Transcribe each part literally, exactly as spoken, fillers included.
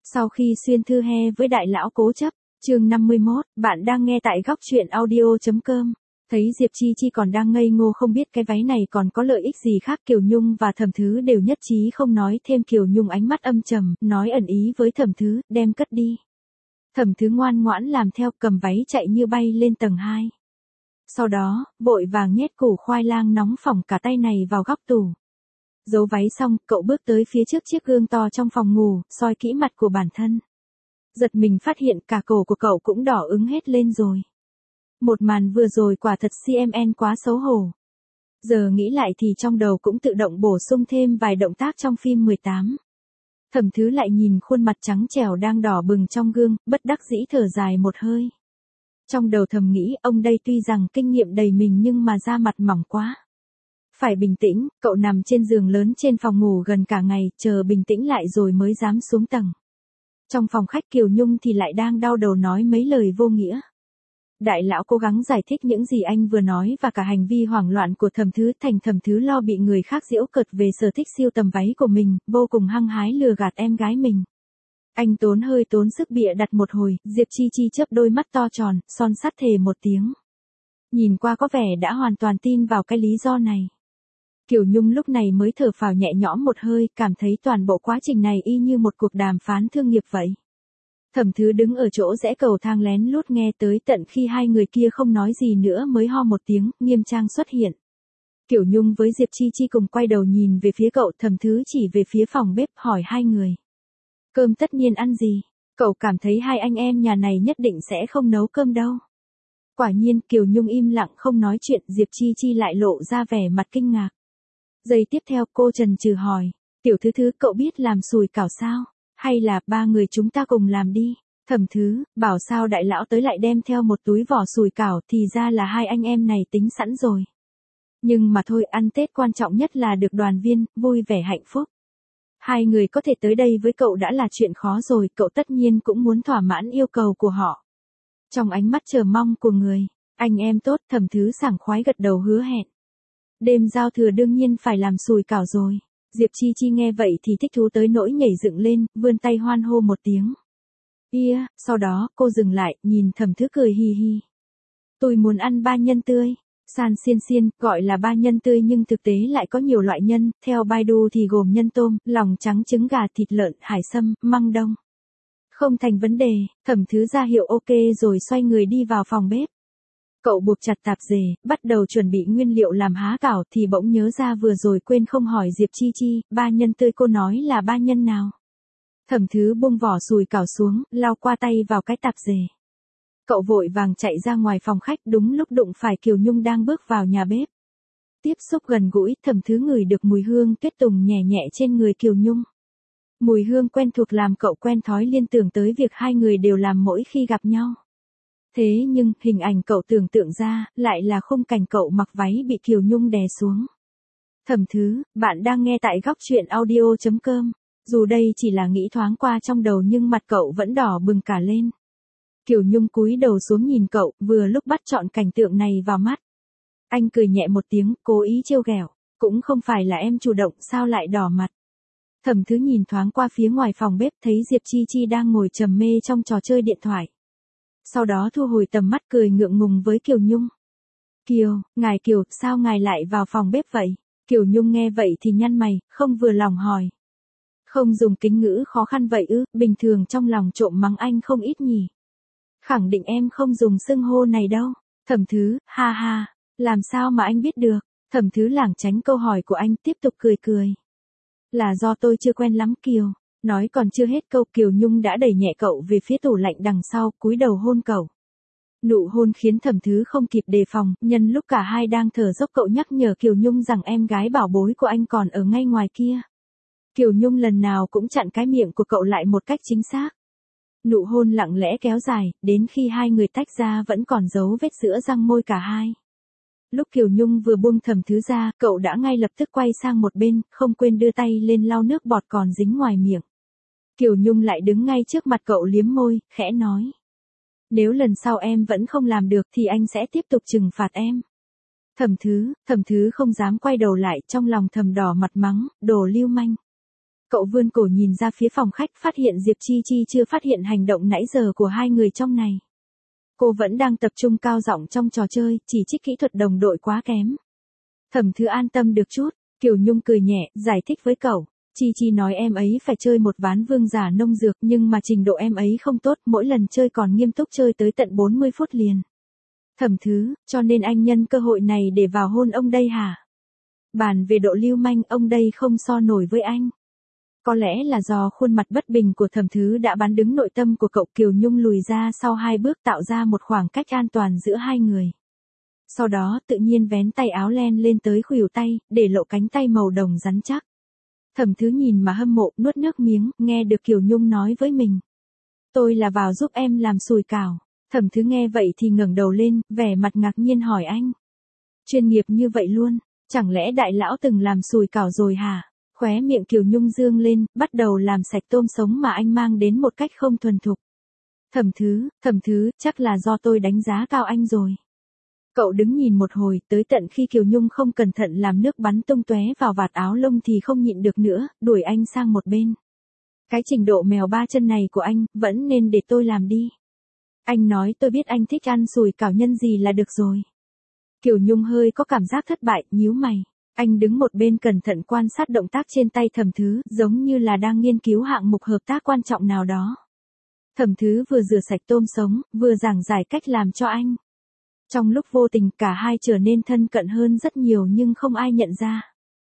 Sau khi xuyên thư he với đại lão cố chấp, chương năm mươi mốt, bạn đang nghe tại góc truyện audio chấm com. Thấy Diệp Chi Chi còn đang ngây ngô không biết cái váy này còn có lợi ích gì khác, Kiều Nhung và Thẩm Thứ đều nhất trí không nói thêm. Kiều Nhung ánh mắt âm trầm, nói ẩn ý với Thẩm Thứ, đem cất đi. Thẩm Thứ ngoan ngoãn làm theo, cầm váy chạy như bay lên tầng hai. Sau đó, vội vàng nhét củ khoai lang nóng phỏng cả tay này vào góc tủ. Giấu váy xong, cậu bước tới phía trước chiếc gương to trong phòng ngủ, soi kỹ mặt của bản thân. Giật mình phát hiện cả cổ của cậu cũng đỏ ửng hết lên rồi. Một màn vừa rồi quả thật xê em en quá xấu hổ. Giờ nghĩ lại thì trong đầu cũng tự động bổ sung thêm vài động tác trong phim mười tám. Thẩm Thứ lại nhìn khuôn mặt trắng trẻo đang đỏ bừng trong gương, bất đắc dĩ thở dài một hơi. Trong đầu thầm nghĩ, ông đây tuy rằng kinh nghiệm đầy mình nhưng mà da mặt mỏng quá. Phải bình tĩnh, cậu nằm trên giường lớn trên phòng ngủ gần cả ngày, chờ bình tĩnh lại rồi mới dám xuống tầng. Trong phòng khách Kiều Nhung thì lại đang đau đầu nói mấy lời vô nghĩa. Đại lão cố gắng giải thích những gì anh vừa nói và cả hành vi hoảng loạn của Thẩm Thứ, thành Thẩm Thứ lo bị người khác giễu cợt về sở thích siêu tầm váy của mình, vô cùng hăng hái lừa gạt em gái mình. Anh tốn hơi tốn sức bịa đặt một hồi, Diệp Chi Chi chớp đôi mắt to tròn, son sắt thề một tiếng. Nhìn qua có vẻ đã hoàn toàn tin vào cái lý do này. Kiều Nhung lúc này mới thở phào nhẹ nhõm một hơi, cảm thấy toàn bộ quá trình này y như một cuộc đàm phán thương nghiệp vậy. Thẩm Thứ đứng ở chỗ rẽ cầu thang lén lút nghe tới tận khi hai người kia không nói gì nữa mới ho một tiếng, nghiêm trang xuất hiện. Kiều Nhung với Diệp Chi Chi cùng quay đầu nhìn về phía cậu, Thẩm Thứ chỉ về phía phòng bếp hỏi hai người. Cơm tất nhiên ăn gì? Cậu cảm thấy hai anh em nhà này nhất định sẽ không nấu cơm đâu. Quả nhiên Kiều Nhung im lặng không nói chuyện, Diệp Chi Chi lại lộ ra vẻ mặt kinh ngạc. Giây tiếp theo cô chần chừ hỏi, Tiểu Thứ Thứ cậu biết làm sùi cảo sao? Hay là ba người chúng ta cùng làm đi? Thẩm Thứ, bảo sao đại lão tới lại đem theo một túi vỏ sùi cảo, thì ra là hai anh em này tính sẵn rồi. Nhưng mà thôi, ăn Tết quan trọng nhất là được đoàn viên, vui vẻ hạnh phúc. Hai người có thể tới đây với cậu đã là chuyện khó rồi, cậu tất nhiên cũng muốn thỏa mãn yêu cầu của họ. Trong ánh mắt chờ mong của người, anh em tốt, Thẩm Thứ sảng khoái gật đầu hứa hẹn. Đêm giao thừa đương nhiên phải làm sùi cảo rồi. Diệp Chi Chi nghe vậy thì thích thú tới nỗi nhảy dựng lên, vươn tay hoan hô một tiếng. Ia, yeah, sau đó cô dừng lại, nhìn Thẩm Thứ cười hi hi. Tôi muốn ăn ba nhân tươi. San xiên xiên, gọi là ba nhân tươi nhưng thực tế lại có nhiều loại nhân, theo Baidu thì gồm nhân tôm, lòng trắng, trứng gà, thịt lợn, hải sâm, măng đông. Không thành vấn đề, Thẩm Thứ ra hiệu ok rồi xoay người đi vào phòng bếp. Cậu buộc chặt tạp dề, bắt đầu chuẩn bị nguyên liệu làm há cảo thì bỗng nhớ ra vừa rồi quên không hỏi Diệp Chi Chi, ba nhân tươi cô nói là ba nhân nào. Thẩm Thứ buông vỏ sùi cảo xuống, lau qua tay vào cái tạp dề. Cậu vội vàng chạy ra ngoài phòng khách, đúng lúc đụng phải Kiều Nhung đang bước vào nhà bếp. Tiếp xúc gần gũi, Thẩm Thứ ngửi được mùi hương tuyết tùng nhẹ nhẹ trên người Kiều Nhung. Mùi hương quen thuộc làm cậu quen thói liên tưởng tới việc hai người đều làm mỗi khi gặp nhau. Thế nhưng, hình ảnh cậu tưởng tượng ra, lại là khung cảnh cậu mặc váy bị Kiều Nhung đè xuống. Thẩm Thứ, bạn đang nghe tại góc truyện audio chấm com. Dù đây chỉ là nghĩ thoáng qua trong đầu nhưng mặt cậu vẫn đỏ bừng cả lên. Kiều Nhung cúi đầu xuống nhìn cậu, vừa lúc bắt trọn cảnh tượng này vào mắt. Anh cười nhẹ một tiếng, cố ý trêu ghẹo, cũng không phải là em chủ động, sao lại đỏ mặt. Thẩm Thứ nhìn thoáng qua phía ngoài phòng bếp, thấy Diệp Chi Chi đang ngồi trầm mê trong trò chơi điện thoại. Sau đó thu hồi tầm mắt cười ngượng ngùng với Kiều Nhung. Kiều, ngài Kiều, sao ngài lại vào phòng bếp vậy? Kiều Nhung nghe vậy thì nhăn mày, không vừa lòng hỏi. Không dùng kính ngữ khó khăn vậy ư, bình thường trong lòng trộm mắng anh không ít nhỉ. Khẳng định em không dùng xưng hô này đâu. Thẩm Thứ, ha ha, làm sao mà anh biết được? Thẩm Thứ lảng tránh câu hỏi của anh, tiếp tục cười cười. Là do tôi chưa quen lắm Kiều. Nói còn chưa hết câu, Kiều Nhung đã đẩy nhẹ cậu về phía tủ lạnh đằng sau, cúi đầu hôn cậu. Nụ hôn khiến Thẩm Thứ không kịp đề phòng, nhân lúc cả hai đang thở dốc cậu nhắc nhở Kiều Nhung rằng em gái bảo bối của anh còn ở ngay ngoài kia. Kiều Nhung lần nào cũng chặn cái miệng của cậu lại một cách chính xác. Nụ hôn lặng lẽ kéo dài, đến khi hai người tách ra vẫn còn dấu vết giữa răng môi cả hai. Lúc Kiều Nhung vừa buông Thẩm Thứ ra, cậu đã ngay lập tức quay sang một bên, không quên đưa tay lên lau nước bọt còn dính ngoài miệng. Kiều Nhung lại đứng ngay trước mặt cậu liếm môi, khẽ nói. Nếu lần sau em vẫn không làm được thì anh sẽ tiếp tục trừng phạt em. Thẩm Thứ, Thẩm Thứ không dám quay đầu lại, trong lòng thầm đỏ mặt mắng, đồ lưu manh. Cậu vươn cổ nhìn ra phía phòng khách, phát hiện Diệp Chi Chi chưa phát hiện hành động nãy giờ của hai người trong này. Cô vẫn đang tập trung cao giọng trong trò chơi, chỉ trích kỹ thuật đồng đội quá kém. Thẩm Thứ an tâm được chút, Kiều Nhung cười nhẹ, giải thích với cậu. Chi Chi nói em ấy phải chơi một ván vương giả nông dược, nhưng mà trình độ em ấy không tốt, mỗi lần chơi còn nghiêm túc chơi tới tận bốn mươi phút liền. Thẩm Thứ, cho nên anh nhân cơ hội này để vào hôn ông đây hả? Bàn về độ lưu manh, ông đây không so nổi với anh. Có lẽ là do khuôn mặt bất bình của Thẩm Thứ đã bán đứng nội tâm của cậu. Kiều Nhung lùi ra sau hai bước, tạo ra một khoảng cách an toàn giữa hai người. Sau đó tự nhiên vén tay áo len lên tới khuỷu tay, để lộ cánh tay màu đồng rắn chắc. Thẩm Thứ nhìn mà hâm mộ, nuốt nước miếng, nghe được Kiều Nhung nói với mình. Tôi là vào giúp em làm sùi cảo. Thẩm Thứ nghe vậy thì ngẩng đầu lên, vẻ mặt ngạc nhiên hỏi anh. Chuyên nghiệp như vậy luôn, chẳng lẽ đại lão từng làm sùi cảo rồi hả? Khóe miệng Kiều Nhung dương lên, bắt đầu làm sạch tôm sống mà anh mang đến một cách không thuần thục. Thẩm Thứ, Thẩm Thứ, chắc là do tôi đánh giá cao anh rồi. Cậu đứng nhìn một hồi, tới tận khi Kiều Nhung không cẩn thận làm nước bắn tung tóe vào vạt áo lông thì không nhịn được nữa, đuổi anh sang một bên. Cái trình độ mèo ba chân này của anh, vẫn nên để tôi làm đi. Anh nói tôi biết anh thích ăn sùi cảo nhân gì là được rồi. Kiều Nhung hơi có cảm giác thất bại, nhíu mày. Anh đứng một bên cẩn thận quan sát động tác trên tay Thẩm Thứ, giống như là đang nghiên cứu hạng mục hợp tác quan trọng nào đó. Thẩm Thứ vừa rửa sạch tôm sống, vừa giảng giải cách làm cho anh. Trong lúc vô tình cả hai trở nên thân cận hơn rất nhiều nhưng không ai nhận ra.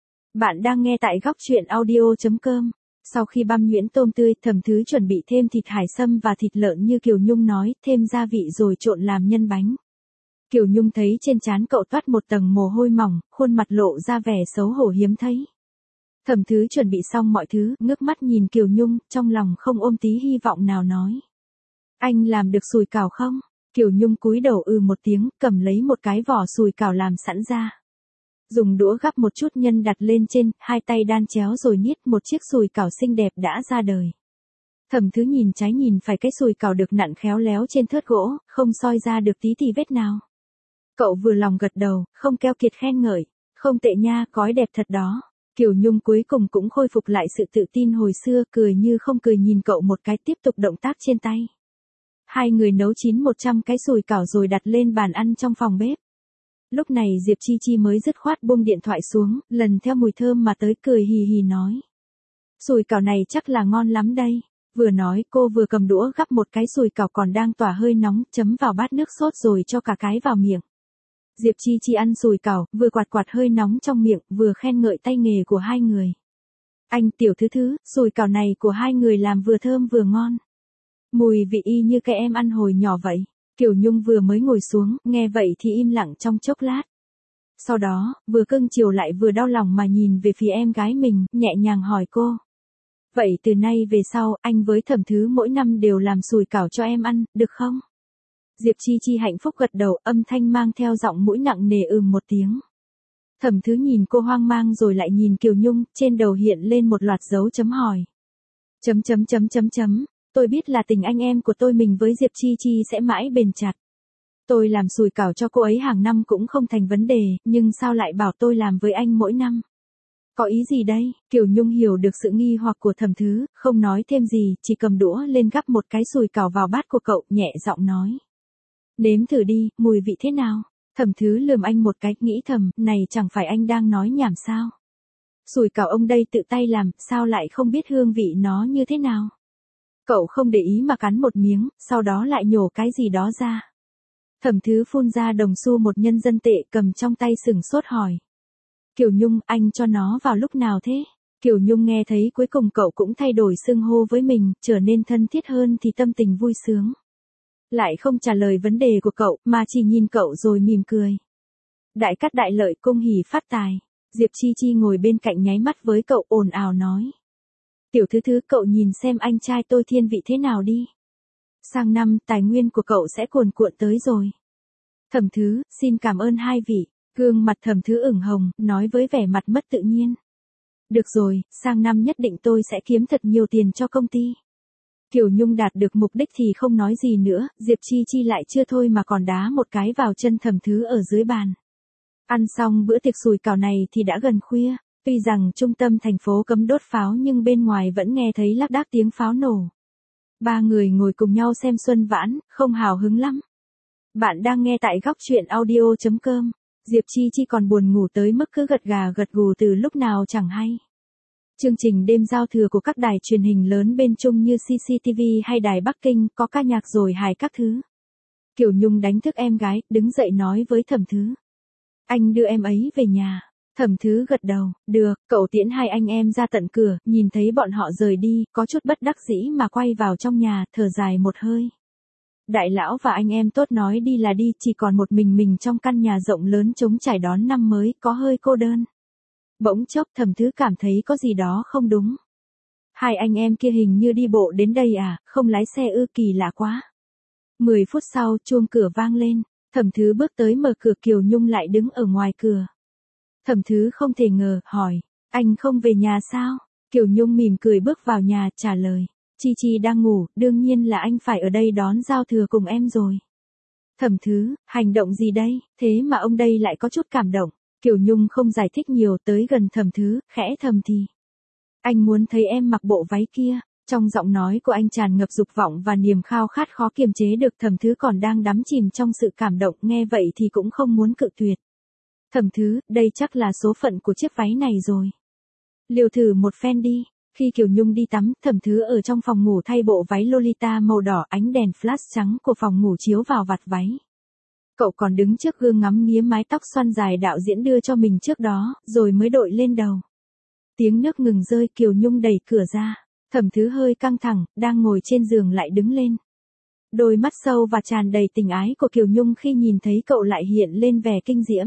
Bạn đang nghe tại góc truyện audio chấm com. Sau khi băm nhuyễn tôm tươi, Thẩm Thứ chuẩn bị thêm thịt hải sâm và thịt lợn như Kiều Nhung nói, thêm gia vị rồi trộn làm nhân bánh. Kiều Nhung thấy trên trán cậu toát một tầng mồ hôi mỏng, khuôn mặt lộ ra vẻ xấu hổ hiếm thấy. Thẩm Thứ chuẩn bị xong mọi thứ, ngước mắt nhìn Kiều Nhung, trong lòng không ôm tí hy vọng nào nói. Anh làm được sùi cảo không? Kiều Nhung cúi đầu ừ một tiếng, cầm lấy một cái vỏ sùi cảo làm sẵn ra. Dùng đũa gắp một chút nhân đặt lên trên, hai tay đan chéo rồi niết một chiếc sùi cảo xinh đẹp đã ra đời. Thẩm Thứ nhìn trái nhìn phải, cái sùi cảo được nặn khéo léo trên thớt gỗ, không soi ra được tí tì vết nào. Cậu vừa lòng gật đầu, không keo kiệt khen ngợi. Không tệ nha, cói đẹp thật đó. Kiều Nhung cuối cùng cũng khôi phục lại sự tự tin hồi xưa, cười như không cười nhìn cậu một cái, tiếp tục động tác trên tay. Hai người nấu chín một trăm cái sùi cảo rồi đặt lên bàn ăn trong phòng bếp. Lúc này Diệp Chi Chi mới dứt khoát buông điện thoại xuống, lần theo mùi thơm mà tới, cười hì hì nói. Sùi cảo này chắc là ngon lắm đây. Vừa nói cô vừa cầm đũa gắp một cái sùi cảo còn đang tỏa hơi nóng, chấm vào bát nước sốt rồi cho cả cái vào miệng. Diệp Chi Chi ăn sùi cảo, vừa quạt quạt hơi nóng trong miệng, vừa khen ngợi tay nghề của hai người. Anh Tiểu Thứ Thứ, sùi cảo này của hai người làm vừa thơm vừa ngon. Mùi vị y như cái em ăn hồi nhỏ vậy. Kiều Nhung vừa mới ngồi xuống, nghe vậy thì im lặng trong chốc lát. Sau đó, vừa cưng chiều lại vừa đau lòng mà nhìn về phía em gái mình, nhẹ nhàng hỏi cô. Vậy từ nay về sau, anh với Thẩm Thứ mỗi năm đều làm sùi cảo cho em ăn, được không? Diệp Chi Chi hạnh phúc gật đầu, âm thanh mang theo giọng mũi nặng nề ừm một tiếng. Thẩm Thứ nhìn cô hoang mang rồi lại nhìn Kiều Nhung, trên đầu hiện lên một loạt dấu chấm hỏi. Chấm chấm chấm chấm chấm, tôi biết là tình anh em của tôi mình với Diệp Chi Chi sẽ mãi bền chặt. Tôi làm sùi cảo cho cô ấy hàng năm cũng không thành vấn đề, nhưng sao lại bảo tôi làm với anh mỗi năm? Có ý gì đây? Kiều Nhung hiểu được sự nghi hoặc của Thẩm Thứ, không nói thêm gì, chỉ cầm đũa lên gắp một cái sùi cảo vào bát của cậu, nhẹ giọng nói. Nếm thử đi, mùi vị thế nào? Thẩm Thứ lườm anh một cái, nghĩ thầm, này chẳng phải anh đang nói nhảm sao? Sùi cảo ông đây tự tay làm, sao lại không biết hương vị nó như thế nào? Cậu không để ý mà cắn một miếng, sau đó lại nhổ cái gì đó ra. Thẩm Thứ phun ra đồng xu một nhân dân tệ cầm trong tay sửng sốt hỏi. Kiều Nhung, anh cho nó vào lúc nào thế? Kiều Nhung nghe thấy cuối cùng cậu cũng thay đổi xưng hô với mình, trở nên thân thiết hơn thì tâm tình vui sướng. Lại không trả lời vấn đề của cậu, mà chỉ nhìn cậu rồi mỉm cười. Đại cát đại lợi, cung hỉ phát tài. Diệp Chi Chi ngồi bên cạnh nháy mắt với cậu, ồn ào nói. Tiểu Thứ Thứ, cậu nhìn xem anh trai tôi thiên vị thế nào đi. Sang năm, tài nguyên của cậu sẽ cuồn cuộn tới rồi. Thẩm Thứ, xin cảm ơn hai vị. Gương mặt Thẩm Thứ ửng hồng, nói với vẻ mặt mất tự nhiên. Được rồi, sang năm nhất định tôi sẽ kiếm thật nhiều tiền cho công ty. Kiều Nhung đạt được mục đích thì không nói gì nữa, Diệp Chi Chi lại chưa thôi mà còn đá một cái vào chân Thẩm Thứ ở dưới bàn. Ăn xong bữa tiệc sùi cảo này thì đã gần khuya, Tuy rằng trung tâm thành phố cấm đốt pháo nhưng bên ngoài vẫn nghe thấy lác đác tiếng pháo nổ. Ba người ngồi cùng nhau xem xuân vãn, không hào hứng lắm. Bạn đang nghe tại góc chuyện audio chấm com. Diệp Chi Chi còn buồn ngủ tới mức cứ gật gà gật gù từ lúc nào chẳng hay. Chương trình đêm giao thừa của các đài truyền hình lớn bên Trung như xê xê tê vê hay đài Bắc Kinh có ca nhạc rồi hài các thứ. Kiều Nhung đánh thức em gái, đứng dậy nói với Thẩm Thứ. Anh đưa em ấy về nhà. Thẩm Thứ gật đầu, được, cậu tiễn hai anh em ra tận cửa, nhìn thấy bọn họ rời đi, có chút bất đắc dĩ mà quay vào trong nhà, thở dài một hơi. Đại lão và anh em tốt nói đi là đi, chỉ còn một mình mình trong căn nhà rộng lớn trống trải đón năm mới, có hơi cô đơn. Bỗng chốc Thẩm Thứ cảm thấy có gì đó không đúng. Hai anh em kia hình như đi bộ đến đây à, không lái xe ư, kỳ lạ quá. Mười phút sau, chuông cửa vang lên, Thẩm Thứ bước tới mở cửa, Kiều Nhung lại đứng ở ngoài cửa. Thẩm Thứ không thể ngờ, hỏi, anh không về nhà sao? Kiều Nhung mỉm cười bước vào nhà, trả lời, Chi Chi đang ngủ, đương nhiên là anh phải ở đây đón giao thừa cùng em rồi. Thẩm Thứ, hành động gì đây, thế mà ông đây lại có chút cảm động. Kiều Nhung không giải thích nhiều, tới gần Thẩm Thứ, khẽ thầm thì. Anh muốn thấy em mặc bộ váy kia. Trong giọng nói của anh tràn ngập dục vọng và niềm khao khát khó kiềm chế được. Thẩm Thứ còn đang đắm chìm trong sự cảm động, nghe vậy thì cũng không muốn cự tuyệt. Thẩm Thứ, đây chắc là số phận của chiếc váy này rồi. Liều thử một phen đi. Khi Kiều Nhung đi tắm, Thẩm Thứ ở trong phòng ngủ thay bộ váy Lolita màu đỏ, ánh đèn flash trắng của phòng ngủ chiếu vào vạt váy. Cậu còn đứng trước gương ngắm nghía mái tóc xoăn dài đạo diễn đưa cho mình trước đó, rồi mới đội lên đầu. Tiếng nước ngừng rơi, Kiều Nhung đẩy cửa ra. Thẩm Thứ hơi căng thẳng, đang ngồi trên giường lại đứng lên. Đôi mắt sâu và tràn đầy tình ái của Kiều Nhung khi nhìn thấy cậu lại hiện lên vẻ kinh diễm.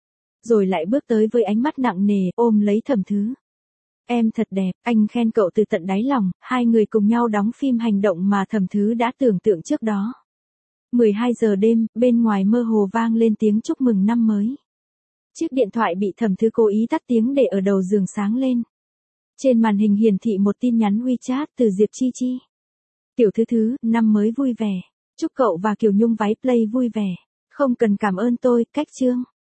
Rồi lại bước tới với ánh mắt nặng nề, ôm lấy Thẩm Thứ. Em thật đẹp, anh khen cậu từ tận đáy lòng, hai người cùng nhau đóng phim hành động mà Thẩm Thứ đã tưởng tượng trước đó. mười hai giờ đêm, bên ngoài mơ hồ vang lên tiếng chúc mừng năm mới. Chiếc điện thoại bị Thẩm Thứ cố ý tắt tiếng để ở đầu giường sáng lên. Trên màn hình hiển thị một tin nhắn WeChat từ Diệp Chi Chi. Tiểu Thứ Thứ, năm mới vui vẻ. Chúc cậu và Kiều Nhung váy play vui vẻ. Không cần cảm ơn tôi, cách chương.